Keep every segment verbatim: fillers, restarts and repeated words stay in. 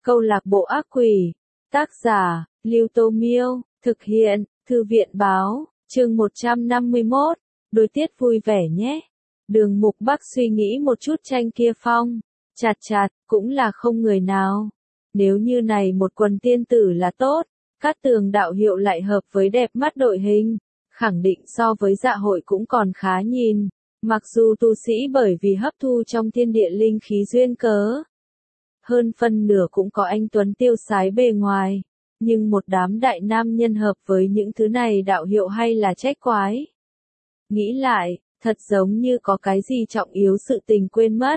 Câu lạc bộ ác quỷ. Tác giả, Lưu Tô Miêu. Thực hiện, Thư viện Báo. Chương một trăm năm mươi mốt. Đôi tiết vui vẻ nhé. Đường Mục Bắc suy nghĩ một chút tranh kia phong. Chạt chạt, cũng là không người nào. Nếu như này một quần tiên tử là tốt. Cát Tường đạo hiệu lại hợp với đẹp mắt đội hình. Khẳng định so với dạ hội cũng còn khá nhìn. Mặc dù tu sĩ bởi vì hấp thu trong thiên địa linh khí duyên cớ. Hơn phân nửa cũng có anh tuấn tiêu sái bề ngoài. Nhưng một đám đại nam nhân hợp với những thứ này đạo hiệu hay là trách quái. Nghĩ lại, thật giống như có cái gì trọng yếu sự tình quên mất.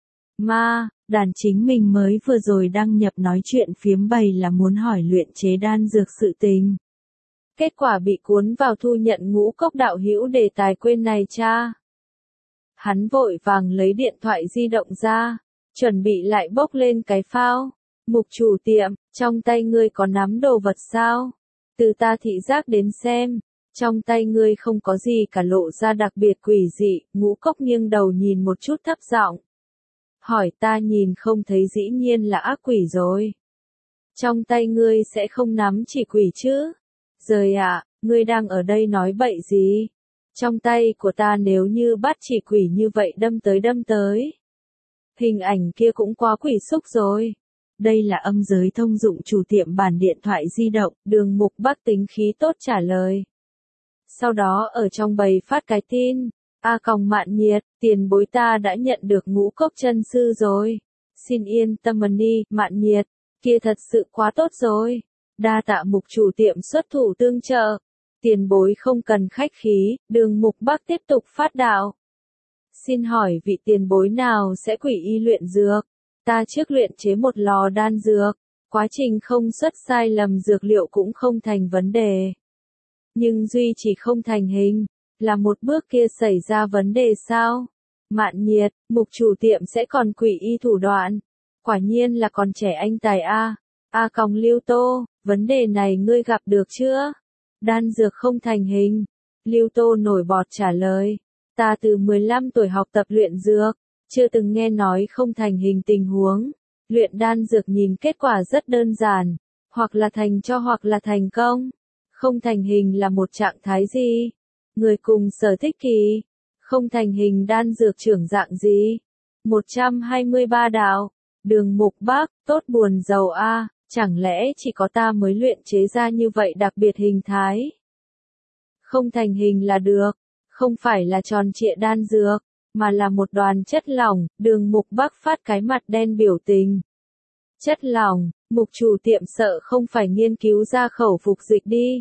Ma, đàn chính mình mới vừa rồi đăng nhập nói chuyện phiếm bày là muốn hỏi luyện chế đan dược sự tình. Kết quả bị cuốn vào thu nhận Ngũ Cốc đạo hữu đề tài quên này cha. Hắn vội vàng lấy điện thoại di động ra, chuẩn bị lại bốc lên cái phao. Mục chủ tiệm, trong tay ngươi có nắm đồ vật sao? Từ ta thị giác đến xem, trong tay ngươi không có gì cả lộ ra đặc biệt quỷ dị. Ngũ Cốc nghiêng đầu nhìn một chút thấp giọng. Hỏi ta nhìn không thấy dĩ nhiên là ác quỷ rồi. Trong tay ngươi sẽ không nắm chỉ quỷ chứ? Rời ạ, ngươi đang ở đây nói bậy gì? Trong tay của ta nếu như bắt chỉ quỷ như vậy đâm tới đâm tới. Hình ảnh kia cũng quá quỷ xúc rồi. Đây là âm giới thông dụng chủ tiệm bản điện thoại di động, Đường Mục Bắc tính khí tốt trả lời. Sau đó ở trong bầy phát cái tin, A Còng Mạn Nhiệt, tiền bối ta đã nhận được Ngũ Cốc chân sư rồi. Xin yên tâm đi, Mạn Nhiệt, kia thật sự quá tốt rồi. Đa tạ Mục chủ tiệm xuất thủ tương trợ. Tiền bối không cần khách khí, Đường Mục Bắc tiếp tục phát đạo. Xin hỏi vị tiền bối nào sẽ quỷ y luyện dược? Ta trước luyện chế một lò đan dược, quá trình không xuất sai lầm dược liệu cũng không thành vấn đề. Nhưng duy chỉ không thành hình, là một bước kia xảy ra vấn đề sao? Mạn Nhiệt, Mục chủ tiệm sẽ còn quỷ y thủ đoạn. Quả nhiên là còn trẻ anh tài A. A Còng Lưu Tô, vấn đề này ngươi gặp được chưa? Đan dược không thành hình. Lưu Tô nổi bọt trả lời. Ta từ mười lăm tuổi học tập luyện dược, chưa từng nghe nói không thành hình tình huống. Luyện đan dược nhìn kết quả rất đơn giản, hoặc là thành cho hoặc là thành công. Không thành hình là một trạng thái gì? Người cùng sở thích kỳ. Không thành hình đan dược trưởng dạng gì? một trăm hai mươi ba đạo. Đường Mục Bắc, tốt buồn giàu a, chẳng lẽ chỉ có ta mới luyện chế ra như vậy đặc biệt hình thái? Không thành hình là được, không phải là tròn trịa đan dược, mà là một đoàn chất lỏng. Đường Mục Bắc phát cái mặt đen biểu tình. Chất lỏng, Mục chủ tiệm sợ không phải nghiên cứu ra khẩu phục dịch đi.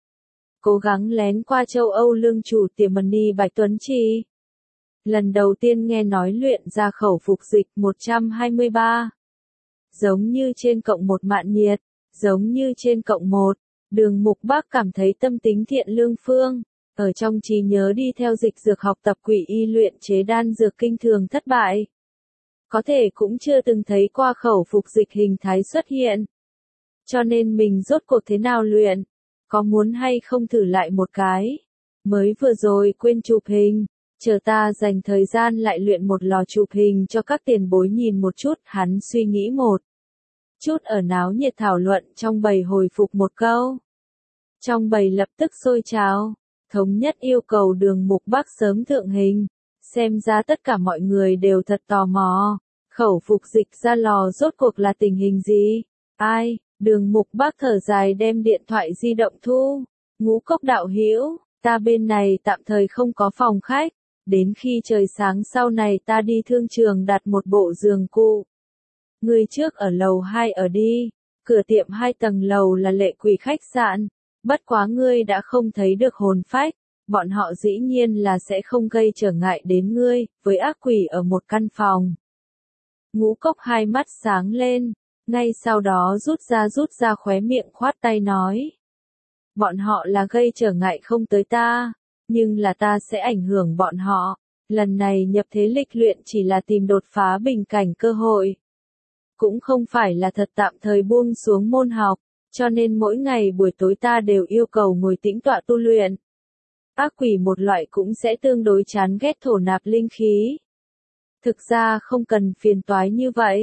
Cố gắng lén qua châu Âu lương chủ tiệm Mani Bạch Tuấn Trì. Lần đầu tiên nghe nói luyện ra khẩu phục dịch một trăm hai mươi ba. Giống như trên cộng một Mạn Nhiệt, giống như trên cộng một. Đường Mục Bắc cảm thấy tâm tính thiện lương phương. Ở trong trí nhớ đi theo dịch dược học tập quỷ y luyện chế đan dược kinh thường thất bại. Có thể cũng chưa từng thấy qua khẩu phục dịch hình thái xuất hiện. Cho nên mình rốt cuộc thế nào luyện? Có muốn hay không thử lại một cái? Mới vừa rồi quên chụp hình. Chờ ta dành thời gian lại luyện một lò chụp hình cho các tiền bối nhìn một chút. Hắn suy nghĩ một chút ở náo nhiệt thảo luận trong bầy hồi phục một câu. Trong bầy lập tức sôi trào. Thống nhất yêu cầu Đường Mục Bắc sớm thượng hình. Xem ra tất cả mọi người đều thật tò mò. Khẩu phục dịch ra lò rốt cuộc là tình hình gì? Ai? Đường Mục Bắc thở dài đem điện thoại di động thu. Ngũ Cốc đạo hữu, ta bên này tạm thời không có phòng khách. Đến khi trời sáng sau này ta đi thương trường đặt một bộ giường cụ. Ngươi trước ở lầu hai ở đi. Cửa tiệm hai tầng lầu là Lệ Quỷ khách sạn. Bất quá ngươi đã không thấy được hồn phách, bọn họ dĩ nhiên là sẽ không gây trở ngại đến ngươi, với ác quỷ ở một căn phòng. Ngũ Cốc hai mắt sáng lên, ngay sau đó rút ra rút ra khóe miệng khoát tay nói. Bọn họ là gây trở ngại không tới ta, nhưng là ta sẽ ảnh hưởng bọn họ. Lần này nhập thế lịch luyện chỉ là tìm đột phá bình cảnh cơ hội. Cũng không phải là thật tạm thời buông xuống môn học. Cho nên mỗi ngày buổi tối ta đều yêu cầu ngồi tĩnh tọa tu luyện. Ác quỷ một loại cũng sẽ tương đối chán ghét thổ nạp linh khí. Thực ra không cần phiền toái như vậy.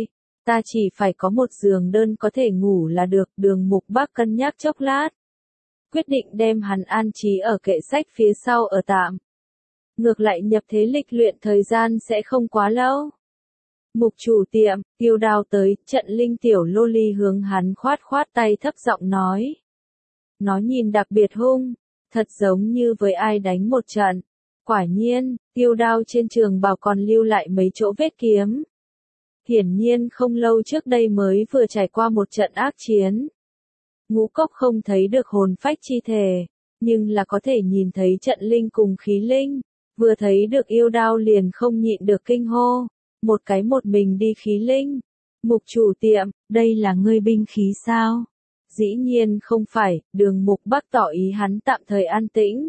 Ta chỉ phải có một giường đơn có thể ngủ là được. Đường Mục Bắc cân nhắc chốc lát, quyết định đem hắn an trí ở kệ sách phía sau ở tạm. Ngược lại nhập thế lịch luyện thời gian sẽ không quá lâu. Mục chủ tiệm, Yêu Đao tới, Trận Linh tiểu lô ly hướng hắn khoát khoát tay thấp giọng nói. Nó nhìn đặc biệt hung, thật giống như với ai đánh một trận. Quả nhiên, Yêu Đao trên trường bào còn lưu lại mấy chỗ vết kiếm. Hiển nhiên không lâu trước đây mới vừa trải qua một trận ác chiến. Ngũ Cốc không thấy được hồn phách chi thể, nhưng là có thể nhìn thấy Trận Linh cùng khí linh. Vừa thấy được Yêu Đao liền không nhịn được kinh hô. Một cái một mình đi khí linh. Mục chủ tiệm, đây là ngươi binh khí sao? Dĩ nhiên không phải, Đường Mục Bắc tỏ ý hắn tạm thời an tĩnh.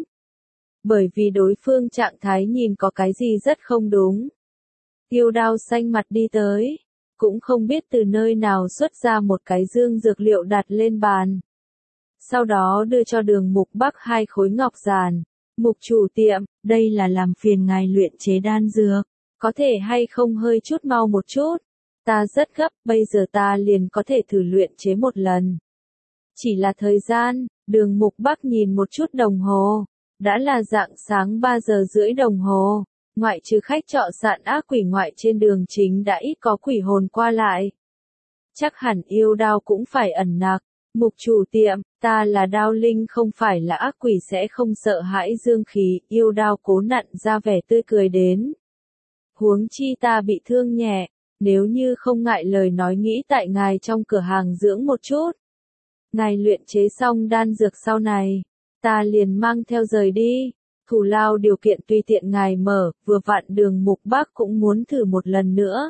Bởi vì đối phương trạng thái nhìn có cái gì rất không đúng. Yêu Đao xanh mặt đi tới, cũng không biết từ nơi nào xuất ra một cái dương dược liệu đặt lên bàn. Sau đó đưa cho Đường Mục Bắc hai khối ngọc giản. Mục chủ tiệm, đây là làm phiền ngài luyện chế đan dược. Có thể hay không hơi chút mau một chút. Ta rất gấp, bây giờ ta liền có thể thử luyện chế một lần. Chỉ là thời gian, Đường Mục Bắc nhìn một chút đồng hồ. Đã là rạng sáng ba giờ rưỡi đồng hồ. Ngoại trừ khách trọ sạn ác quỷ ngoại trên đường chính đã ít có quỷ hồn qua lại. Chắc hẳn Yêu Đao cũng phải ẩn nặc. Mục chủ tiệm, ta là Đao Linh không phải là ác quỷ sẽ không sợ hãi dương khí. Yêu Đao cố nặn ra vẻ tươi cười đến. Huống chi ta bị thương nhẹ, nếu như không ngại lời nói nghĩ tại ngài trong cửa hàng dưỡng một chút. Ngài luyện chế xong đan dược sau này, ta liền mang theo rời đi. Thù lao điều kiện tùy tiện ngài mở, vừa vặn Đường Mục Bắc cũng muốn thử một lần nữa.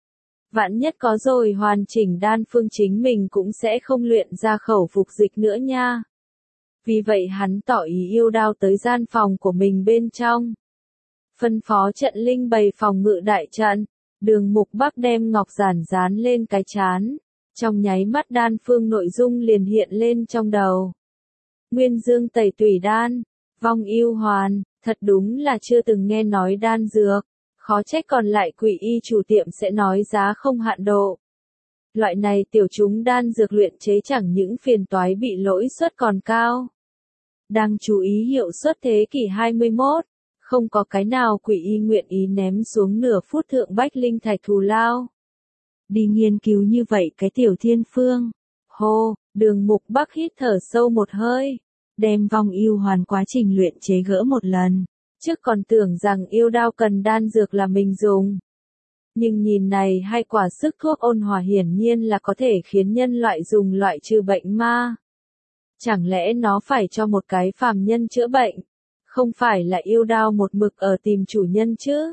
Vạn nhất có rồi hoàn chỉnh đan phương chính mình cũng sẽ không luyện ra khẩu phục dịch nữa nha. Vì vậy hắn tỏ ý Yêu Đao tới gian phòng của mình bên trong. Phân phó Trận Linh bày phòng ngự đại trận. Đường Mục Bắc đem ngọc giản dán lên cái chán. Trong nháy mắt đan phương nội dung liền hiện lên trong đầu. Nguyên dương tẩy tủy đan, vong yêu hoàn, thật đúng là chưa từng nghe nói đan dược. Khó trách còn lại quỷ y chủ tiệm sẽ nói giá không hạn độ. Loại này tiểu chúng đan dược luyện chế chẳng những phiền toái bị lỗi suất còn cao. Đang chú ý hiệu suất thế kỷ hai mươi mốt. Không có cái nào quỷ y nguyện ý ném xuống nửa phút thượng bách linh thạch thù lao. Đi nghiên cứu như vậy cái tiểu thiên phương. Hô, Đường Mục Bắc hít thở sâu một hơi. Đem vong yêu hoàn quá trình luyện chế gỡ một lần. Trước còn tưởng rằng Yêu Đao cần đan dược là mình dùng. Nhưng nhìn này hai quả sức thuốc ôn hòa hiển nhiên là có thể khiến nhân loại dùng loại trừ bệnh ma. Chẳng lẽ nó phải cho một cái phàm nhân chữa bệnh? Không phải là Yêu Đao một mực ở tìm chủ nhân chứ?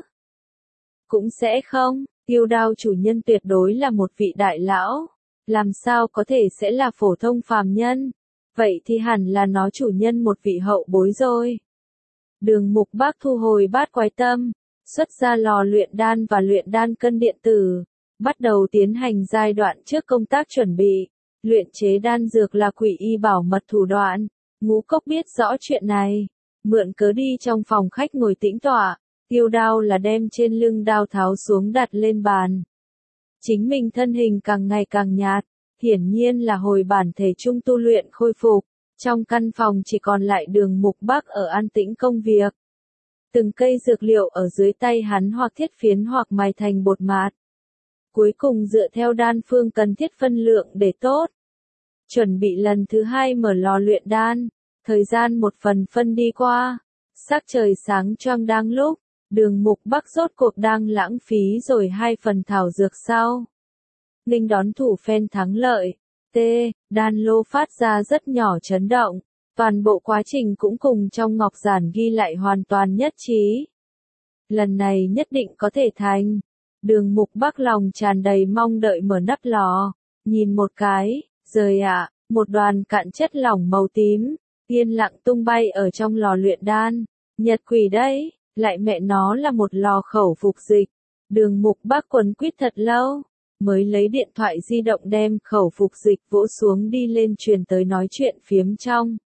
Cũng sẽ không, Yêu Đao chủ nhân tuyệt đối là một vị đại lão. Làm sao có thể sẽ là phổ thông phàm nhân? Vậy thì hẳn là nó chủ nhân một vị hậu bối rồi. Đường Mục Bắc thu hồi bát quái tâm, xuất ra lò luyện đan và luyện đan cân điện tử, bắt đầu tiến hành giai đoạn trước công tác chuẩn bị. Luyện chế đan dược là quỷ y bảo mật thủ đoạn. Ngũ Cốc biết rõ chuyện này, mượn cớ đi trong phòng khách ngồi tĩnh tọa. Yêu Đao là đem trên lưng đao tháo xuống đặt lên bàn. Chính mình thân hình càng ngày càng nhạt, hiển nhiên là hồi bản thể trung tu luyện khôi phục. Trong căn phòng chỉ còn lại Đường Mục Bắc ở an tĩnh công việc. Từng cây dược liệu ở dưới tay hắn hoặc thiết phiến hoặc mài thành bột mạt. Cuối cùng dựa theo đan phương cần thiết phân lượng để tốt. Chuẩn bị lần thứ hai mở lò luyện đan. Thời gian một phần phân đi qua. Sắc trời sáng choang đang lúc. Đường Mục Bắc rốt cuộc đang lãng phí rồi hai phần thảo dược sau. Nghênh đón thủ phen thắng lợi. T. Đan lô phát ra rất nhỏ chấn động. Toàn bộ quá trình cũng cùng trong ngọc giản ghi lại hoàn toàn nhất trí. Lần này nhất định có thể thành. Đường Mục Bắc lòng tràn đầy mong đợi mở nắp lò. Nhìn một cái, rời ạ, một đoàn cạn chất lỏng màu tím, yên lặng tung bay ở trong lò luyện đan. Nhật quỷ đấy, lại mẹ nó là một lò khẩu phục dịch. Đường Mục Bắc quấn quýt thật lâu, mới lấy điện thoại di động đem khẩu phục dịch vỗ xuống đi lên truyền tới nói chuyện phiếm trong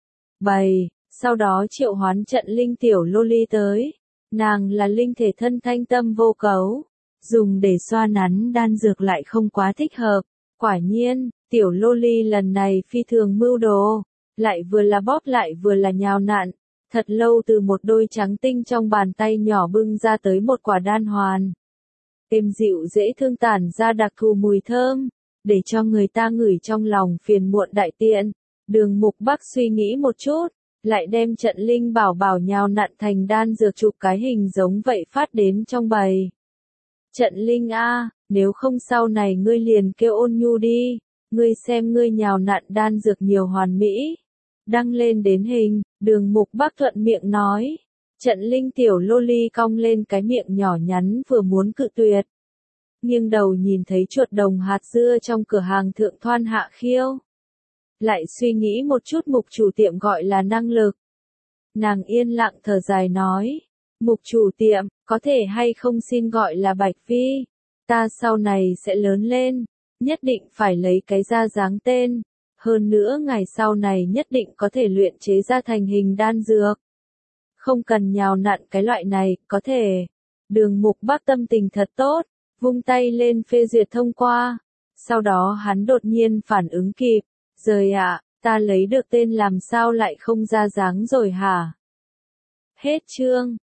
bầy, sau đó triệu hoán Trận Linh tiểu lô ly tới. Nàng là linh thể thân thanh tâm vô cấu, dùng để xoa nắn đan dược lại không quá thích hợp. Quả nhiên, tiểu loli lần này phi thường mưu đồ, lại vừa là bóp lại vừa là nhào nặn, thật lâu từ một đôi trắng tinh trong bàn tay nhỏ bưng ra tới một quả đan hoàn. Êm dịu dễ thương tản ra đặc thù mùi thơm, để cho người ta ngửi trong lòng phiền muộn đại tiện. Đường Mục Bắc suy nghĩ một chút, lại đem trận linh bảo bảo nhào nặn thành đan dược chụp cái hình giống vậy phát đến trong bầy. Trận linh a, nếu không sau này ngươi liền kêu Ôn Nhu đi, ngươi xem ngươi nhào nặn đan dược nhiều hoàn mỹ. Đăng lên đến hình, Đường Mục Bắc thuận miệng nói. Trận linh tiểu loli cong lên cái miệng nhỏ nhắn vừa muốn cự tuyệt. Nghiêng đầu nhìn thấy chuột đồng hạt dưa trong cửa hàng thượng thoan hạ khiêu. Lại suy nghĩ một chút mục chủ tiệm gọi là năng lực. Nàng yên lặng thở dài nói. Mục chủ tiệm, có thể hay không xin gọi là Bạch Phi. Ta sau này sẽ lớn lên, nhất định phải lấy cái ra dáng tên. Hơn nữa ngày sau này nhất định có thể luyện chế ra thành hình đan dược. Không cần nhào nặn cái loại này, có thể. Đường Mục Bắc tâm tình thật tốt, vung tay lên phê duyệt thông qua. Sau đó hắn đột nhiên phản ứng kịp. Rời ạ, ta lấy được tên làm sao lại không ra dáng rồi hả? Hết chương.